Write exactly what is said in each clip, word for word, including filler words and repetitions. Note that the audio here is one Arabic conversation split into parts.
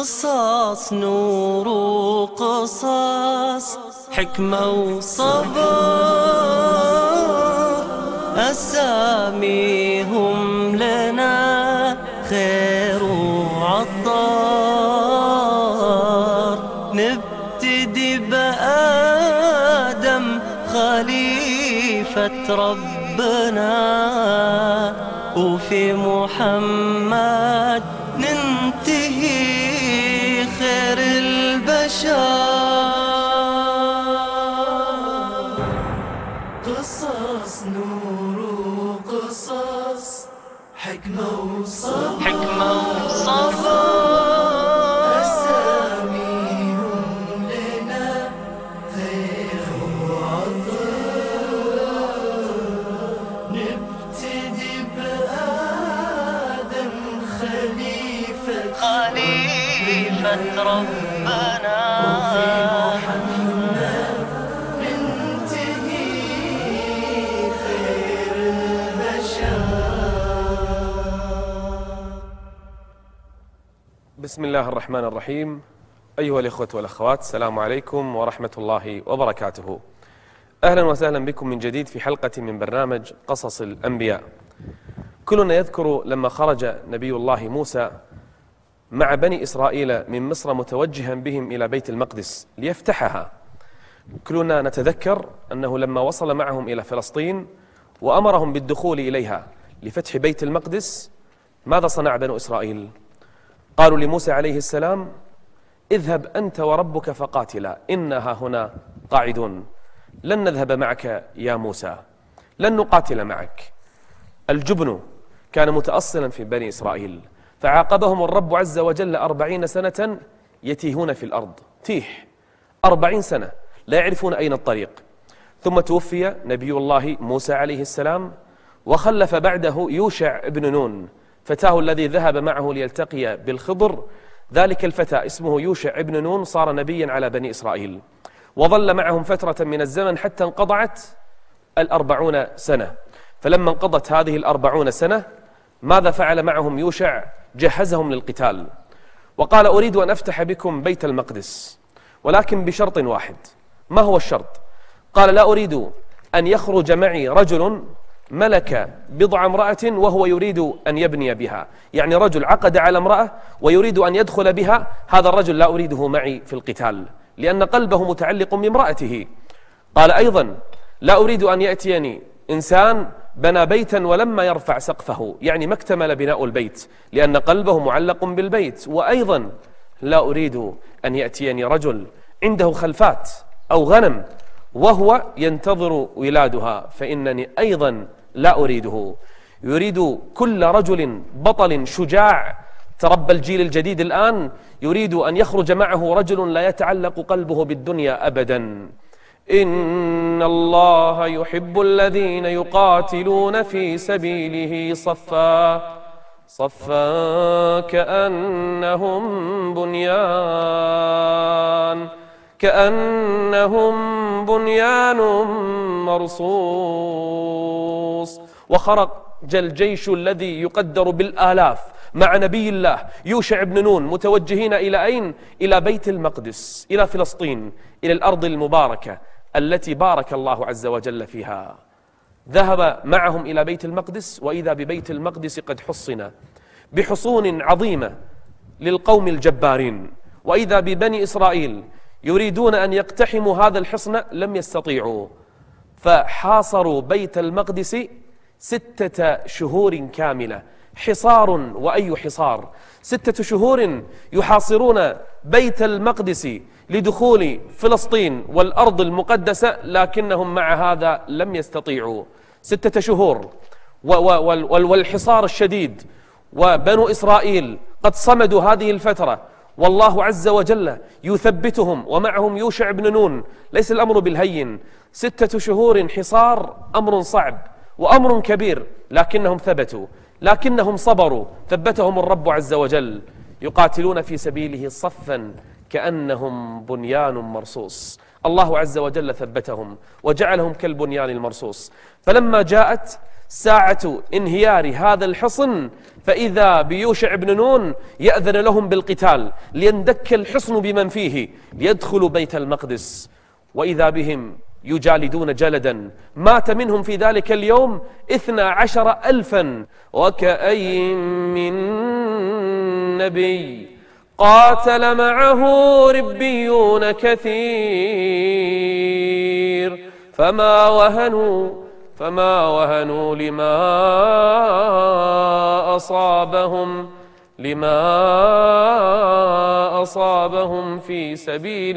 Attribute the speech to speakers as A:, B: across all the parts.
A: قصص نور وقصص حكمة وصبر، أساميهم لنا خير وعطار. نبتدي بآدم خليفة ربنا، وفي محمد ننتهي خير البشر. قصص نور وقصص حكمة وصبر، حكمة وصبر. أساميهم لنا خير وعطر. نبتدي بآدم خليفة خليفة ربنا، وفي محمد ننتهي خير البشر.
B: بسم الله الرحمن الرحيم. أيها الإخوة والأخوات، السلام عليكم ورحمة الله وبركاته. أهلا وسهلا بكم من جديد في حلقة من برنامج قصص الأنبياء. كلنا يذكر لما خرج نبي الله موسى مع بني إسرائيل من مصر متوجها بهم إلى بيت المقدس ليفتحها. كلنا نتذكر أنه لما وصل معهم إلى فلسطين وأمرهم بالدخول إليها لفتح بيت المقدس، ماذا صنع بنو إسرائيل؟ قالوا لموسى عليه السلام: اذهب أنت وربك فقاتلا إنها هنا قاعدون، لن نذهب معك يا موسى، لن نقاتل معك. الجبن كان متأصلا في بني إسرائيل، فعاقبهم الرب عز وجل أربعين سنة يتيهون في الأرض، تيح أربعين سنة لا يعرفون أين الطريق. ثم توفي نبي الله موسى عليه السلام، وخلف بعده يوشع ابن نون فتاه الذي ذهب معه ليلتقي بالخضر. ذلك الفتى اسمه يوشع ابن نون صار نبيا على بني إسرائيل، وظل معهم فترة من الزمن حتى انقضعت الأربعون سنة. فلما انقضت هذه الأربعون سنة، ماذا فعل معهم يوشع؟ جهزهم للقتال وقال: أريد أن أفتح بكم بيت المقدس، ولكن بشرط واحد. ما هو الشرط؟ قال: لا أريد أن يخرج معي رجل ملك بضع امرأة وهو يريد أن يبني بها، يعني رجل عقد على امرأة ويريد أن يدخل بها، هذا الرجل لا أريده معي في القتال، لأن قلبه متعلق بامرأته. قال أيضا: لا أريد أن يأتيني إنسان بنى بيتا ولما يرفع سقفه، يعني ما اكتمل بناء البيت، لأن قلبه معلق بالبيت. وأيضا لا أريد أن يأتيني رجل عنده خلفات أو غنم وهو ينتظر ولادها، فإنني أيضا لا أريده. يريد كل رجل بطل شجاع تربى الجيل الجديد الآن، يريد أن يخرج معه رجل لا يتعلق قلبه بالدنيا أبدا. إن الله يحب الذين يقاتلون في سبيله صفا صفا كأنهم بنيان كأنهم بنيان مرصوص. وخرج الجيش الذي يقدر بالآلاف مع نبي الله يوشع بن نون متوجهين إلى أين؟ إلى بيت المقدس، إلى فلسطين، إلى الأرض المباركة التي بارك الله عز وجل فيها. ذهب معهم إلى بيت المقدس، وإذا ببيت المقدس قد حصن بحصون عظيمة للقوم الجبارين، وإذا ببني إسرائيل يريدون أن يقتحموا هذا الحصن لم يستطيعوا، فحاصروا بيت المقدس ستة شهور كاملة. حصار وأي حصار، ستة شهور يحاصرون بيت المقدس لدخول فلسطين والأرض المقدسة، لكنهم مع هذا لم يستطيعوا. ستة شهور والحصار الشديد، وبنو إسرائيل قد صمدوا هذه الفترة، والله عز وجل يثبتهم ومعهم يوشع بن نون. ليس الأمر بالهين، ستة شهور حصار أمر صعب وأمر كبير، لكنهم ثبتوا، لكنهم صبروا، ثبتهم الرب عز وجل. يقاتلون في سبيله صفا كأنهم بنيان مرصوص. الله عز وجل ثبتهم وجعلهم كالبنيان المرصوص. فلما جاءت ساعة انهيار هذا الحصن فإذا بيوشع بن نون يأذن لهم بالقتال ليندك الحصن بمن فيه ليدخلوا بيت المقدس، وإذا بهم يجالدون جلدا. مات منهم في ذلك اليوم اثنا عشر ألفا، وكأي من نبي قاتل معه ربيون كثير فما وهنوا فما وهنوا لما أصابهم لما أصابهم في سبيل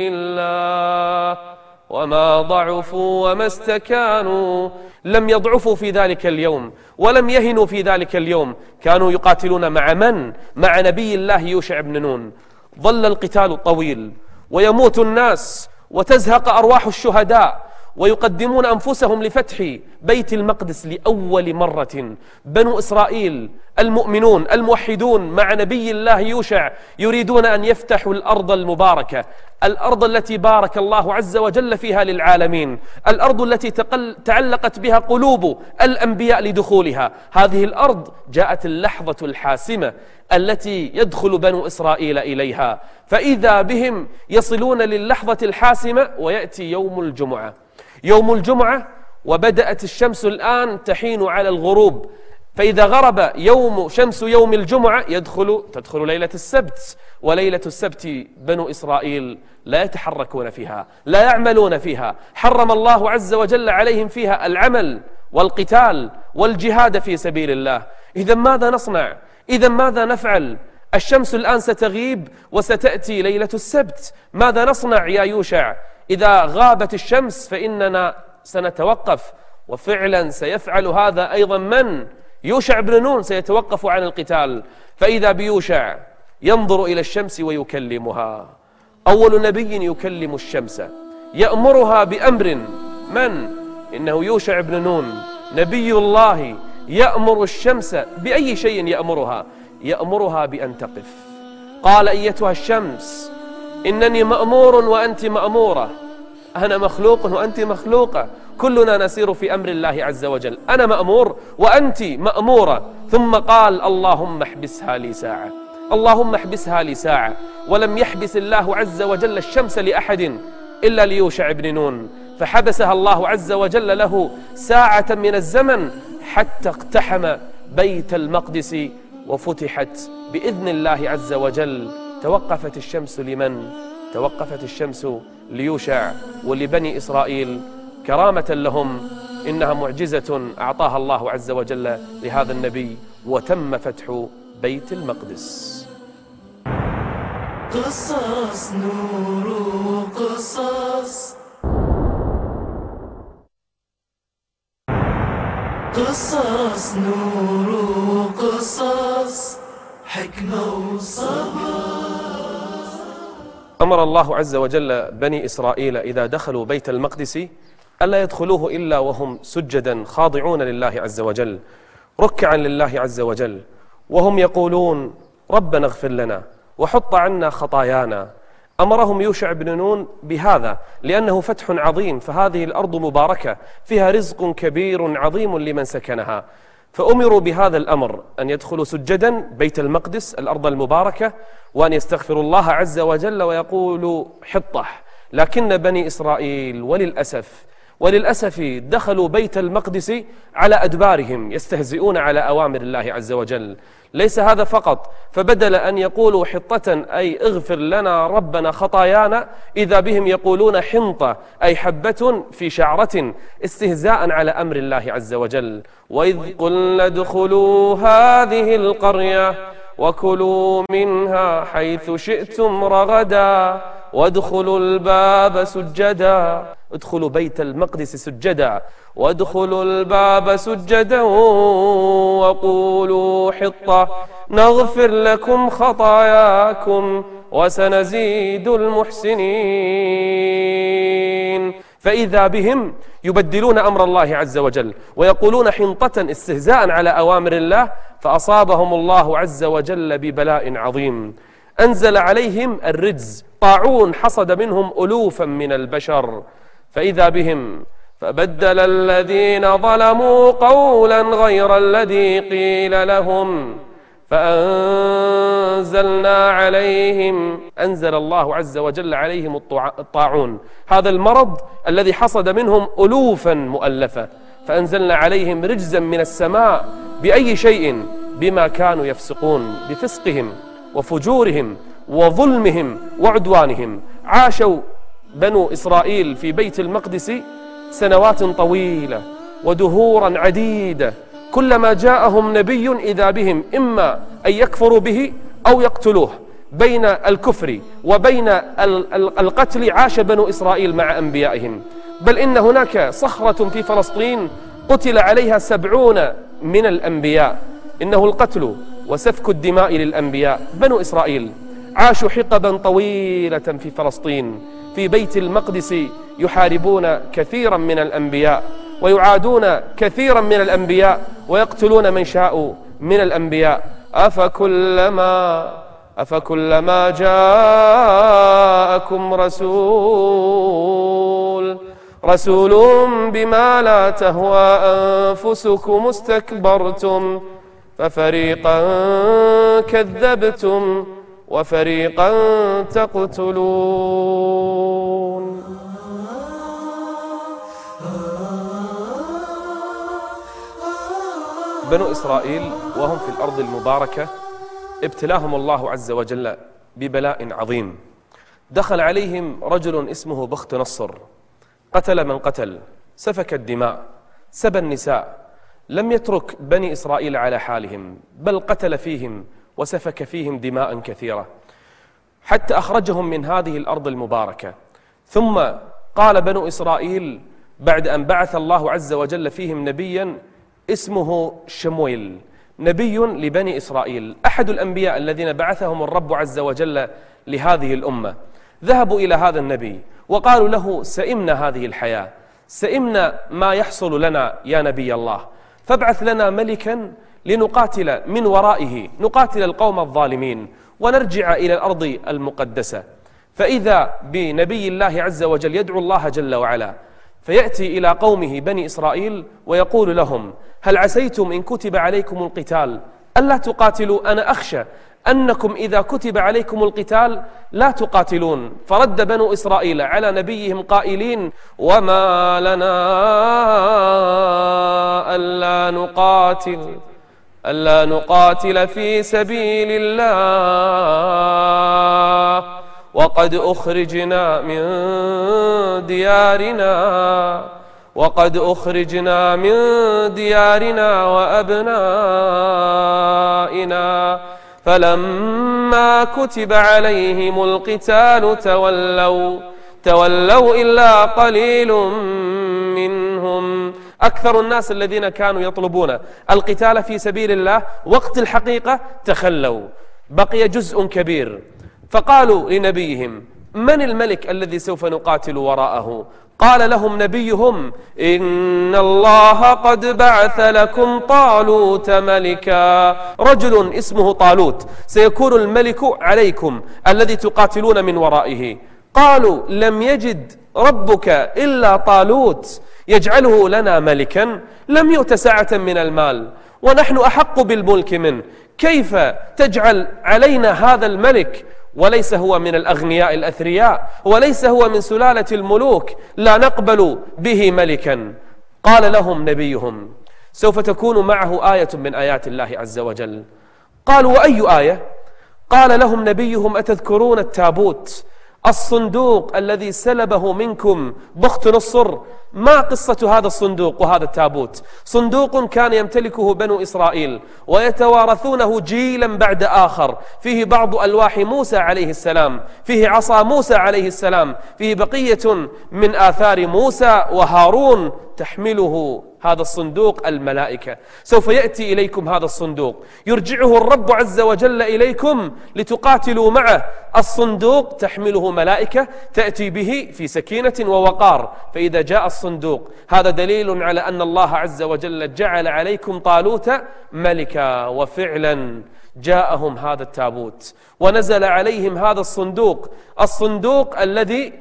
B: الله وما ضعفوا وما استكانوا. لم يضعفوا في ذلك اليوم ولم يهنوا في ذلك اليوم. كانوا يقاتلون مع من؟ مع نبي الله يوشع بن نون. ظل القتال طويل ويموت الناس وتزهق أرواح الشهداء ويقدمون أنفسهم لفتح بيت المقدس لأول مرة. بنو إسرائيل المؤمنون الموحدون مع نبي الله يوشع يريدون أن يفتحوا الأرض المباركة، الأرض التي بارك الله عز وجل فيها للعالمين، الأرض التي تعلقت بها قلوب الأنبياء لدخولها. هذه الأرض جاءت اللحظة الحاسمة التي يدخل بنو إسرائيل إليها، فإذا بهم يصلون للحظة الحاسمة ويأتي يوم الجمعة. يوم الجمعة وبدأت الشمس الآن تحين على الغروب، فإذا غرب يوم شمس يوم الجمعة يدخل تدخل ليلة السبت، وليلة السبت بنو إسرائيل لا يتحركون فيها، لا يعملون فيها، حرم الله عز وجل عليهم فيها العمل والقتال والجهاد في سبيل الله. إذا ماذا نصنع؟ إذا ماذا نفعل؟ الشمس الآن ستغيب وستأتي ليلة السبت، ماذا نصنع يا يوشع؟ إذا غابت الشمس فإننا سنتوقف، وفعلا سيفعل هذا أيضا من؟ يوشع بن نون سيتوقف عن القتال. فإذا بيوشع ينظر إلى الشمس ويكلمها، أول نبي يكلم الشمس يأمرها بأمر. من؟ إنه يوشع بن نون نبي الله يأمر الشمس بأي شيء يأمرها؟ يأمرها بأن تقف. قال أيتها الشمس إنني مأمور وأنت مأمورة، أنا مخلوق وأنت مخلوقة، كلنا نسير في أمر الله عز وجل، أنا مأمور وأنت مأمورة. ثم قال اللهم احبسها لي ساعة، اللهم احبسها لي ساعة. ولم يحبس الله عز وجل الشمس لأحد إلا ليوشع بن نون، فحبسها الله عز وجل له ساعة من الزمن حتى اقتحم بيت المقدس وفتحت بإذن الله عز وجل. توقفت الشمس لمن؟ توقفت الشمس ليوشع ولبني إسرائيل كرامة لهم. إنها معجزة أعطاها الله عز وجل لهذا النبي، وتم فتح بيت المقدس.
A: قصص نور قصص قصص نور قصص حكمة وصبر.
B: أمر الله عز وجل بني إسرائيل إذا دخلوا بيت المقدس ألا يدخلوه إلا وهم سجدا خاضعون لله عز وجل، ركعا لله عز وجل، وهم يقولون ربنا اغفر لنا وحط عنا خطايانا. أمرهم يوشع بن نون بهذا لأنه فتح عظيم، فهذه الأرض مباركة فيها رزق كبير عظيم لمن سكنها، فأمروا بهذا الأمر أن يدخلوا سجدا بيت المقدس الأرض المباركة، وأن يستغفروا الله عز وجل ويقولوا حطة. لكن بني إسرائيل وللأسف وللأسف دخلوا بيت المقدس على أدبارهم يستهزئون على أوامر الله عز وجل. ليس هذا فقط، فبدل أن يقولوا حطة أي اغفر لنا ربنا خطايانا، إذا بهم يقولون حنطة أي حبة في شعرة استهزاء على أمر الله عز وجل. وإذ قلنا ادخلوا هذه القرية وكلوا منها حيث شئتم رغدا وادخلوا الباب سجدا. ادخلوا بيت المقدس سجدا، وادخلوا الباب سجدا وقولوا حطة نغفر لكم خطاياكم وسنزيد المحسنين. فإذا بهم يبدلون أمر الله عز وجل ويقولون حنطة استهزاء على أوامر الله، فأصابهم الله عز وجل ببلاء عظيم، أنزل عليهم الرجز، طاعون حصد منهم ألوفا من البشر. فإذا بهم فبدل الذين ظلموا قولا غير الذي قيل لهم فأنزلنا عليهم أنزل الله عز وجل عليهم الطاعون، هذا المرض الذي حصد منهم ألوفا مؤلفة، فأنزلنا عليهم رجزا من السماء بأي شيء؟ بما كانوا يفسقون، بفسقهم وفجورهم وظلمهم وعدوانهم. عاشوا بنو إسرائيل في بيت المقدس سنوات طويلة ودهورا عديدة، كلما جاءهم نبي إذا بهم إما أن يكفروا به أو يقتلوه. بين الكفر وبين القتل عاش بنو إسرائيل مع أنبيائهم، بل إن هناك صخرة في فلسطين قتل عليها سبعون من الأنبياء. إنه القتل وسفك الدماء للأنبياء. بنو إسرائيل عاشوا حقبا طويلة في فلسطين في بيت المقدس، يحاربون كثيرا من الأنبياء ويعادون كثيرا من الأنبياء ويقتلون من شاءوا من الأنبياء. أفكلما أفكلما جاءكم رسول رسول بما لا تهوى أنفسكم استكبرتم ففريقا كذبتم وفريقا تقتلون. بنو إسرائيل وهم في الأرض المباركة ابتلاهم الله عز وجل ببلاء عظيم. دخل عليهم رجل اسمه بخت نصر، قتل من قتل، سفك الدماء، سبى النساء، لم يترك بني إسرائيل على حالهم، بل قتل فيهم وسفك فيهم دماء كثيرة حتى أخرجهم من هذه الأرض المباركة. ثم قال بنو إسرائيل بعد أن بعث الله عز وجل فيهم نبيا اسمه شمويل، نبي لبني إسرائيل، أحد الأنبياء الذين بعثهم الرب عز وجل لهذه الأمة. ذهبوا إلى هذا النبي وقالوا له: سئمنا هذه الحياة، سئمنا ما يحصل لنا يا نبي الله، فابعث لنا ملكا لنقاتل من ورائه، نقاتل القوم الظالمين ونرجع إلى الأرض المقدسة. فإذا بنبي الله عز وجل يدعو الله جل وعلا، فيأتي إلى قومه بني إسرائيل ويقول لهم: هل عسيتم إن كتب عليكم القتال ألا تقاتلوا؟ أنا أخشى أنكم إذا كتب عليكم القتال لا تقاتلون. فرد بنو إسرائيل على نبيهم قائلين: وما لنا ألا نقاتل ألا نقاتل في سبيل الله وقد أخرجنا من ديارنا وقد أخرجنا من ديارنا وأبنائنا فلما كتب عليهم القتال تولوا تولوا إلا قليل منهم. أكثر الناس الذين كانوا يطلبون القتال في سبيل الله وقت الحقيقة تخلوا، بقي جزء كبير. فقالوا لنبيهم: من الملك الذي سوف نقاتل وراءه؟ قال لهم نبيهم: إن الله قد بعث لكم طالوت ملكا، رجل اسمه طالوت سيكون الملك عليكم الذي تقاتلون من ورائه. قالوا: لم يجد ربك إلا طالوت يجعله لنا ملكا، لم يؤت سعة من المال ونحن أحق بالملك منه، كيف تجعل علينا هذا الملك وليس هو من الأغنياء الأثرياء وليس هو من سلالة الملوك، لا نقبل به ملكا. قال لهم نبيهم: سوف تكون معه آية من آيات الله عز وجل. قالوا: وأي آية؟ قال لهم نبيهم: أتذكرون التابوت، الصندوق الذي سلبه منكم بخت نصر؟ ما قصة هذا الصندوق وهذا التابوت؟ صندوق كان يمتلكه بنو إسرائيل ويتوارثونه جيلا بعد آخر، فيه بعض ألواح موسى عليه السلام، فيه عصا موسى عليه السلام، فيه بقية من آثار موسى وهارون تحمله هذا الصندوق الملائكة. سوف يأتي إليكم هذا الصندوق، يرجعه الرب عز وجل إليكم لتقاتلوا معه. الصندوق تحمله ملائكة تأتي به في سكينة ووقار. فإذا جاء الصندوق هذا دليل على أن الله عز وجل جعل عليكم طالوت ملكا، وفعلا جاءهم هذا التابوت ونزل عليهم هذا الصندوق، الصندوق الذي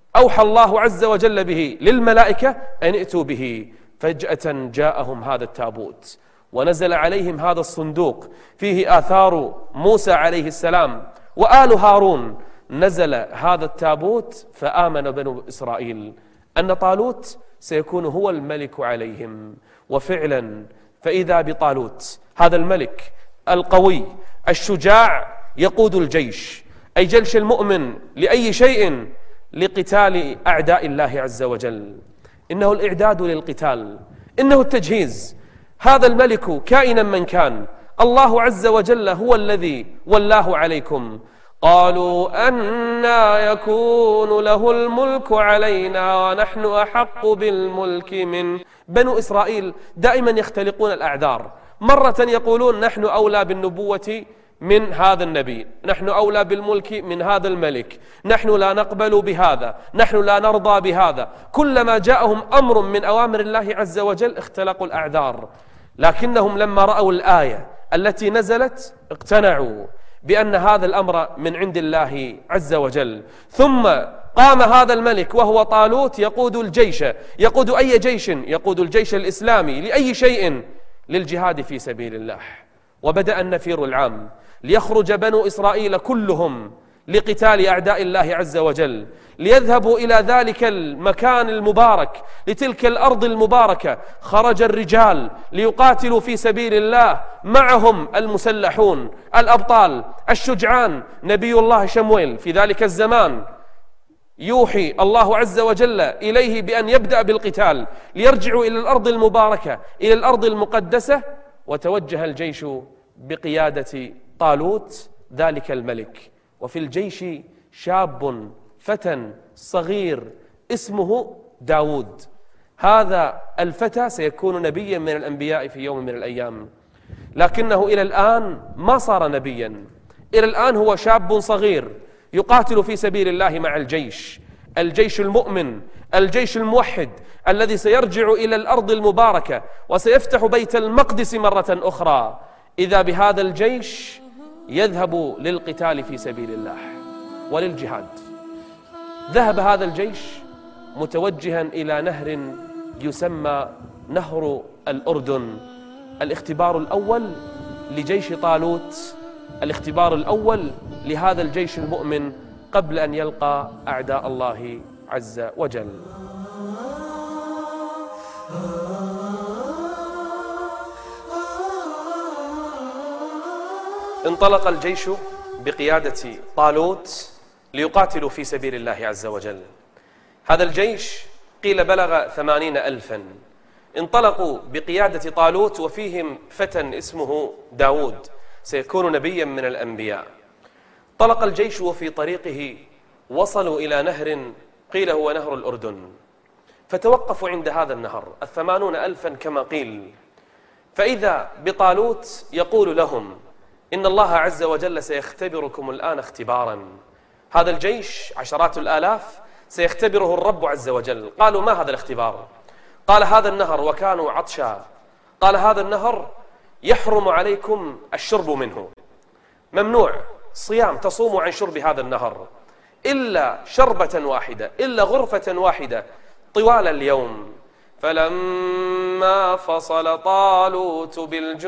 B: أوحى الله عز وجل به للملائكة أن ائتوا به. فجأة جاءهم هذا التابوت ونزل عليهم هذا الصندوق فيه آثار موسى عليه السلام وآل هارون. نزل هذا التابوت فآمن بنو إسرائيل أن طالوت سيكون هو الملك عليهم. وفعلا فإذا بطالوت هذا الملك القوي الشجاع يقود الجيش، أي جيش المؤمن لأي شيء؟ لقتال أعداء الله عز وجل. إنه الإعداد للقتال، إنه التجهيز. هذا الملك كائنا من كان، الله عز وجل هو الذي ولاه عليكم. قالوا أنى يكون له الملك علينا ونحن أحق بالملك منه. بنو إسرائيل دائما يختلقون الأعذار، مرة يقولون نحن أولى بالنبوة من هذا النبي، نحن أولى بالملك من هذا الملك، نحن لا نقبل بهذا، نحن لا نرضى بهذا. كلما جاءهم أمر من أوامر الله عز وجل اختلقوا الأعذار. لكنهم لما رأوا الآية التي نزلت اقتنعوا بأن هذا الأمر من عند الله عز وجل. ثم قام هذا الملك وهو طالوت يقود الجيش. يقود أي جيش؟ يقود الجيش الإسلامي لأي شيء؟ للجهاد في سبيل الله. وبدأ النفير العام ليخرج بنو إسرائيل كلهم لقتال أعداء الله عز وجل، ليذهبوا إلى ذلك المكان المبارك، لتلك الأرض المباركة. خرج الرجال ليقاتلوا في سبيل الله، معهم المسلحون الأبطال الشجعان. نبي الله شمويل في ذلك الزمان يوحي الله عز وجل إليه بأن يبدأ بالقتال ليرجعوا إلى الأرض المباركة، إلى الأرض المقدسة. وتوجه الجيش بقيادة طالوت ذلك الملك، وفي الجيش شاب فتى صغير اسمه داود. هذا الفتى سيكون نبيا من الأنبياء في يوم من الأيام، لكنه إلى الآن ما صار نبيا. إلى الآن هو شاب صغير يقاتل في سبيل الله مع الجيش، الجيش المؤمن، الجيش الموحد الذي سيرجع إلى الأرض المباركة وسيفتح بيت المقدس مرة أخرى. إذا بهذا الجيش يذهب للقتال في سبيل الله وللجهاد. ذهب هذا الجيش متوجها إلى نهر يسمى نهر الأردن. الاختبار الأول لجيش طالوت، الاختبار الأول لهذا الجيش المؤمن قبل أن يلقى أعداء الله عز وجل. انطلق الجيش بقيادة طالوت ليقاتلوا في سبيل الله عز وجل. هذا الجيش قيل بلغ ثمانين ألفا. انطلقوا بقيادة طالوت وفيهم فتى اسمه داود سيكون نبيا من الأنبياء. طلق الجيش وفي طريقه وصلوا إلى نهر قيل هو نهر الأردن، فتوقفوا عند هذا النهر الثمانون ألفا كما قيل. فإذا بطالوت يقول لهم إن الله عز وجل سيختبركم الآن اختبارا. هذا الجيش عشرات الآلاف سيختبره الرب عز وجل. قالوا ما هذا الاختبار؟ قال هذا النهر وكانوا عطشا. قال هذا النهر يحرم عليكم الشرب منه، ممنوع صيام تصوموا عن شرب هذا النهر إلا شربة واحدة، إلا غرفة واحدة طوال اليوم. فلما فصل طالوت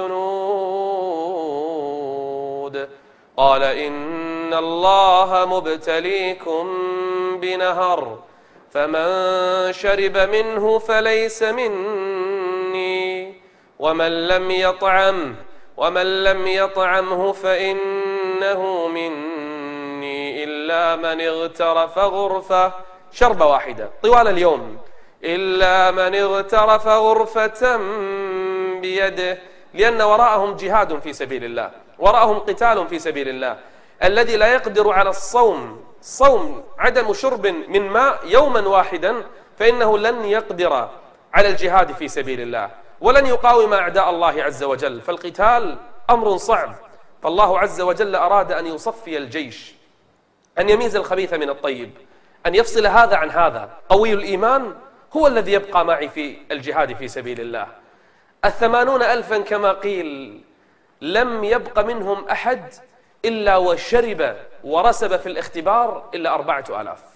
B: بالجنود قال إن الله مبتليكم بنهر فمن شرب منه فليس مني ومن لم يطعمه ومن لم يطعمه فإنه مني إلا من اغترف غرفة، شربة واحدة طوال اليوم، إلا من اغترف غرفة بيده، لأن وراءهم جهاد في سبيل الله، وراءهم قتال في سبيل الله. الذي لا يقدر على الصوم، صوم عدم شرب من ماء يوما واحدا، فإنه لن يقدر على الجهاد في سبيل الله ولن يقاوم أعداء الله عز وجل. فالقتال أمر صعب. فالله عز وجل أراد أن يصفي الجيش، أن يميز الخبيث من الطيب، أن يفصل هذا عن هذا. قوي الإيمان هو الذي يبقى معي في الجهاد في سبيل الله. الثمانون ألفا كما قيل لم يبق منهم أحد إلا وشرب ورسب في الاختبار إلا أربعة آلاف.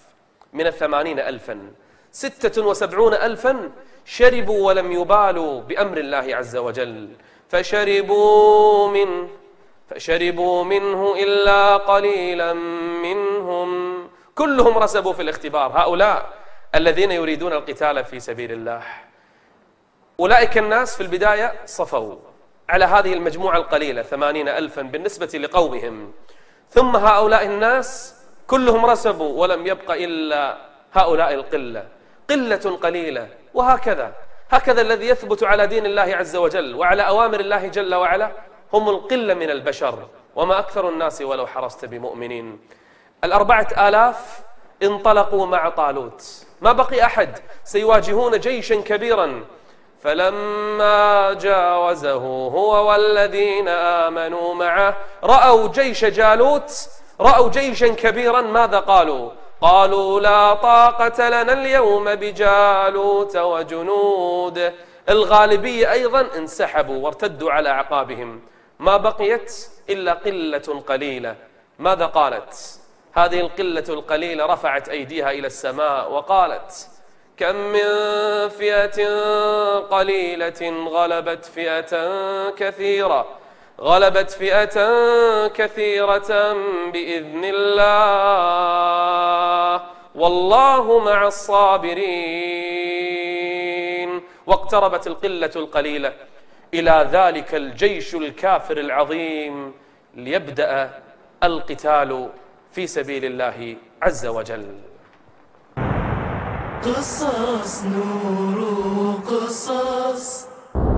B: من الثمانين ألفا، ستة وسبعون ألفا شربوا ولم يبالوا بأمر الله عز وجل، فشربوا منه فشربوا منه إلا قليلا منهم، كلهم رسبوا في الاختبار. هؤلاء الذين يريدون القتال في سبيل الله، أولئك الناس في البداية صفوا على هذه المجموعة القليلة ثمانين ألفا بالنسبة لقومهم، ثم هؤلاء الناس كلهم رسبوا ولم يبق إلا هؤلاء القلة، قلة قليلة. وهكذا هكذا الذي يثبت على دين الله عز وجل وعلى أوامر الله جل وعلا هم القلة من البشر، وما أكثر الناس ولو حرصت بمؤمنين. الأربعة آلاف انطلقوا مع طالوت، ما بقي أحد، سيواجهون جيشا كبيرا. فلما جاوزه هو والذين آمنوا معه رأوا جيش جالوت، رأوا جيشا كبيرا، ماذا قالوا؟ قالوا لا طاقة لنا اليوم بجالوت وجنوده. الغالبية أيضا انسحبوا وارتدوا على أعقابهم، ما بقيت إلا قلة قليلة. ماذا قالت هذه القلة القليلة؟ رفعت أيديها إلى السماء وقالت: كم من فئة قليلة غلبت فئة كثيرة غلبت فئة كثيرة بإذن الله والله مع الصابرين. واقتربت القلة القليلة إلى ذلك الجيش الكافر العظيم ليبدأ القتال في سبيل الله عز وجل.
A: قصص نور قصص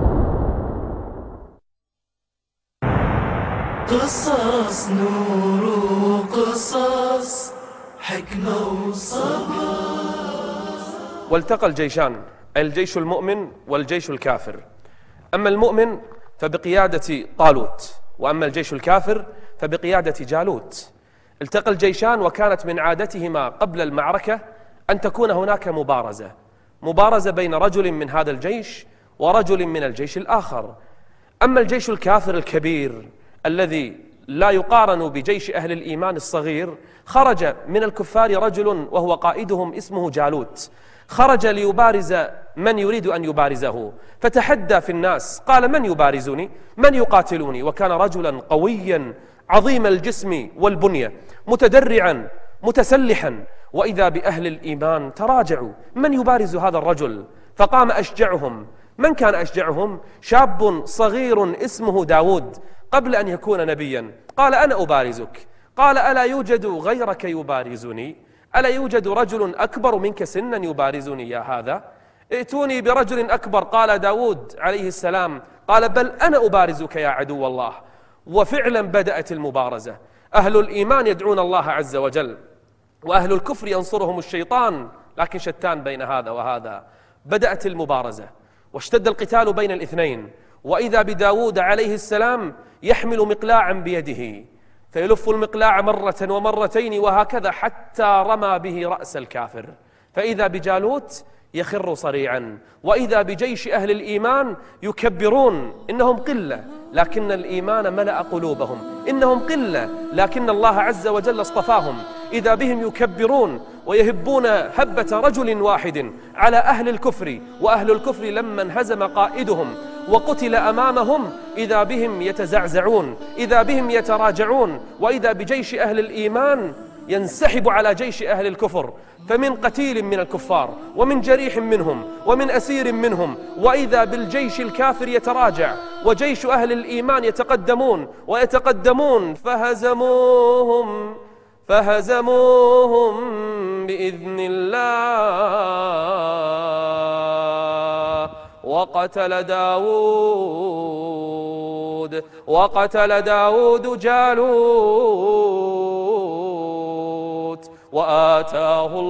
A: قصص نور قصص حكمة وصبر.
B: والتقى الجيشان، الجيش المؤمن والجيش الكافر. أما المؤمن فبقيادة طالوت، وأما الجيش الكافر فبقيادة جالوت. التقى الجيشان، وكانت من عادتهما قبل المعركة أن تكون هناك مبارزة مبارزة بين رجل من هذا الجيش ورجل من الجيش الآخر. أما الجيش الكافر الكبير الذي لا يقارن بجيش أهل الإيمان الصغير، خرج من الكفار رجل وهو قائدهم اسمه جالوت، خرج ليبارز من يريد أن يبارزه، فتحدى في الناس، قال: من يبارزني؟ من يقاتلوني؟ وكان رجلا قويا عظيم الجسم والبنية، متدرعا متسلحا. وإذا بأهل الإيمان تراجعوا: من يبارز هذا الرجل؟ فقام أشجعهم. من كان أشجعهم؟ شاب صغير اسمه داود، قبل أن يكون نبيا. قال: أنا أبارزك. قال: ألا يوجد غيرك يبارزني؟ ألا يوجد رجل أكبر منك سنا يبارزني يا هذا؟ ائتوني برجل أكبر. قال داود عليه السلام: قال: بل أنا أبارزك يا عدو الله. وفعلا بدأت المبارزة. أهل الإيمان يدعون الله عز وجل، وأهل الكفر ينصرهم الشيطان، لكن شتان بين هذا وهذا. بدأت المبارزة واشتد القتال بين الاثنين، وإذا بداود عليه السلام يحمل مقلاعا بيده، فيلف المقلاع مرة ومرتين وهكذا حتى رمى به رأس الكافر، فإذا بجالوت يخر صريعا. وإذا بجيش أهل الإيمان يكبرون: إنهم قلة لكن الإيمان ملأ قلوبهم، إنهم قلة لكن الله عز وجل اصطفاهم. إذا بهم يكبرون ويهبون هبة رجل واحد على أهل الكفر، وأهل الكفر لما انهزم قائدهم وقتل أمامهم إذا بهم يتزعزعون، إذا بهم يتراجعون. وإذا بجيش أهل الإيمان ينسحب على جيش أهل الكفر، فمن قتيل من الكفار ومن جريح منهم ومن أسير منهم، وإذا بالجيش الكافر يتراجع وجيش أهل الإيمان يتقدمون ويتقدمون. فهزموهم فهزموهم بإذن الله وقتل داود وقتل داود جالوت وآتاه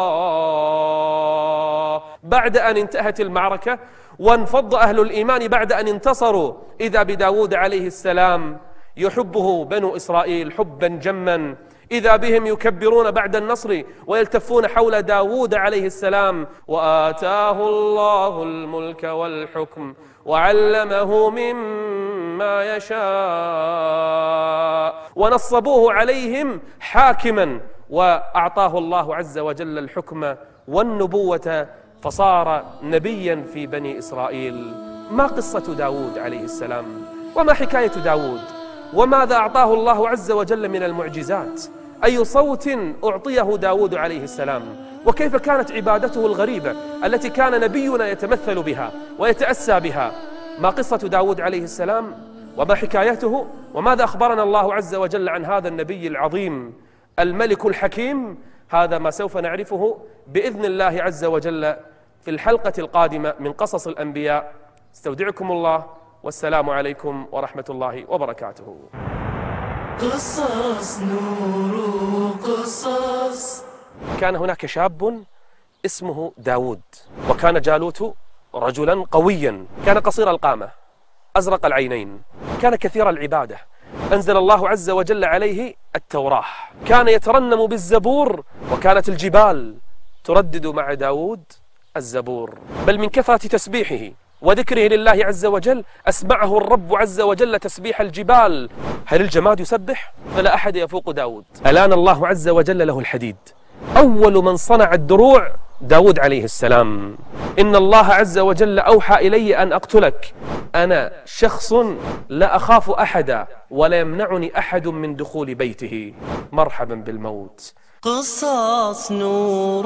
B: الله. بعد أن انتهت المعركة وانفض أهل الإيمان بعد أن انتصروا، إذا بداود عليه السلام يحبه بنو إسرائيل حبا جما، إذا بهم يكبرون بعد النصر ويلتفون حول داود عليه السلام. وآتاه الله الملك والحكم وعلمه مما يشاء ونصبوه عليهم حاكما وأعطاه الله عز وجل الحكم والنبوة فصار نبيا في بني إسرائيل. ما قصة داود عليه السلام؟ وما حكاية داود؟ وماذا أعطاه الله عز وجل من المعجزات؟ أي صوت أعطيه داود عليه السلام؟ وكيف كانت عبادته الغريبة التي كان نبينا يتمثل بها ويتأسى بها؟ ما قصة داود عليه السلام؟ وما حكايته؟ وماذا أخبرنا الله عز وجل عن هذا النبي العظيم الملك الحكيم؟ هذا ما سوف نعرفه بإذن الله عز وجل في الحلقة القادمة من قصص الأنبياء. استودعكم الله، والسلام عليكم ورحمة الله وبركاته.
A: قصص نور قصص.
B: كان هناك شاب اسمه داود، وكان جالوت رجلا قويا، كان قصير القامة، أزرق العينين، كان كثير العبادة. أنزل الله عز وجل عليه التوراة، كان يترنم بالزبور، وكانت الجبال تردد مع داود الزبور، بل من كثرة تسبيحه وذكره لله عز وجل أسمعه الرب عز وجل تسبيح الجبال. هل الجماد يسبح؟ فلا أحد يفوق داود. ألان الله عز وجل له الحديد. أول من صنع الدروع داود عليه السلام. إن الله عز وجل أوحى إلي أن أقتلك، أنا شخص لا أخاف أحدا ولا يمنعني أحد من دخول بيته. مرحبا بالموت.
A: قصص نور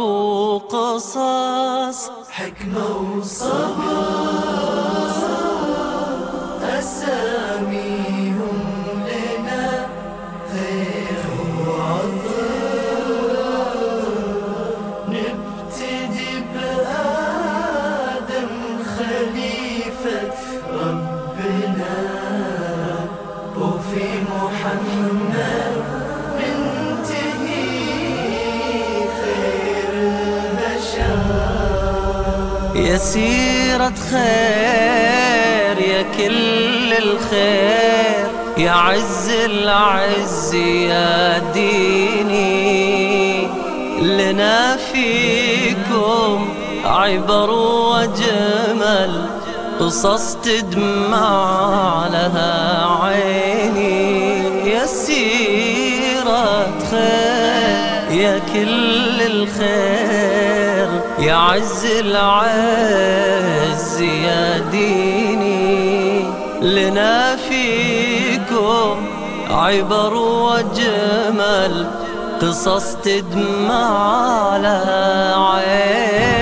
A: قصص، حكمة وصبر، أساميهم لنا خير وعطر. نبتدي بآدم خليفة ربنا، وفي محمد يا سيرة خير يا كل الخير، يا عز العز يا ديني. لنا فيكم عبر وجمل، قصص تدمع لها عيني. يا سيرة خير يا كل الخير، يا عز العز يا ديني. لنا فيكم عبر وجمل، قصص تدمع لها عين.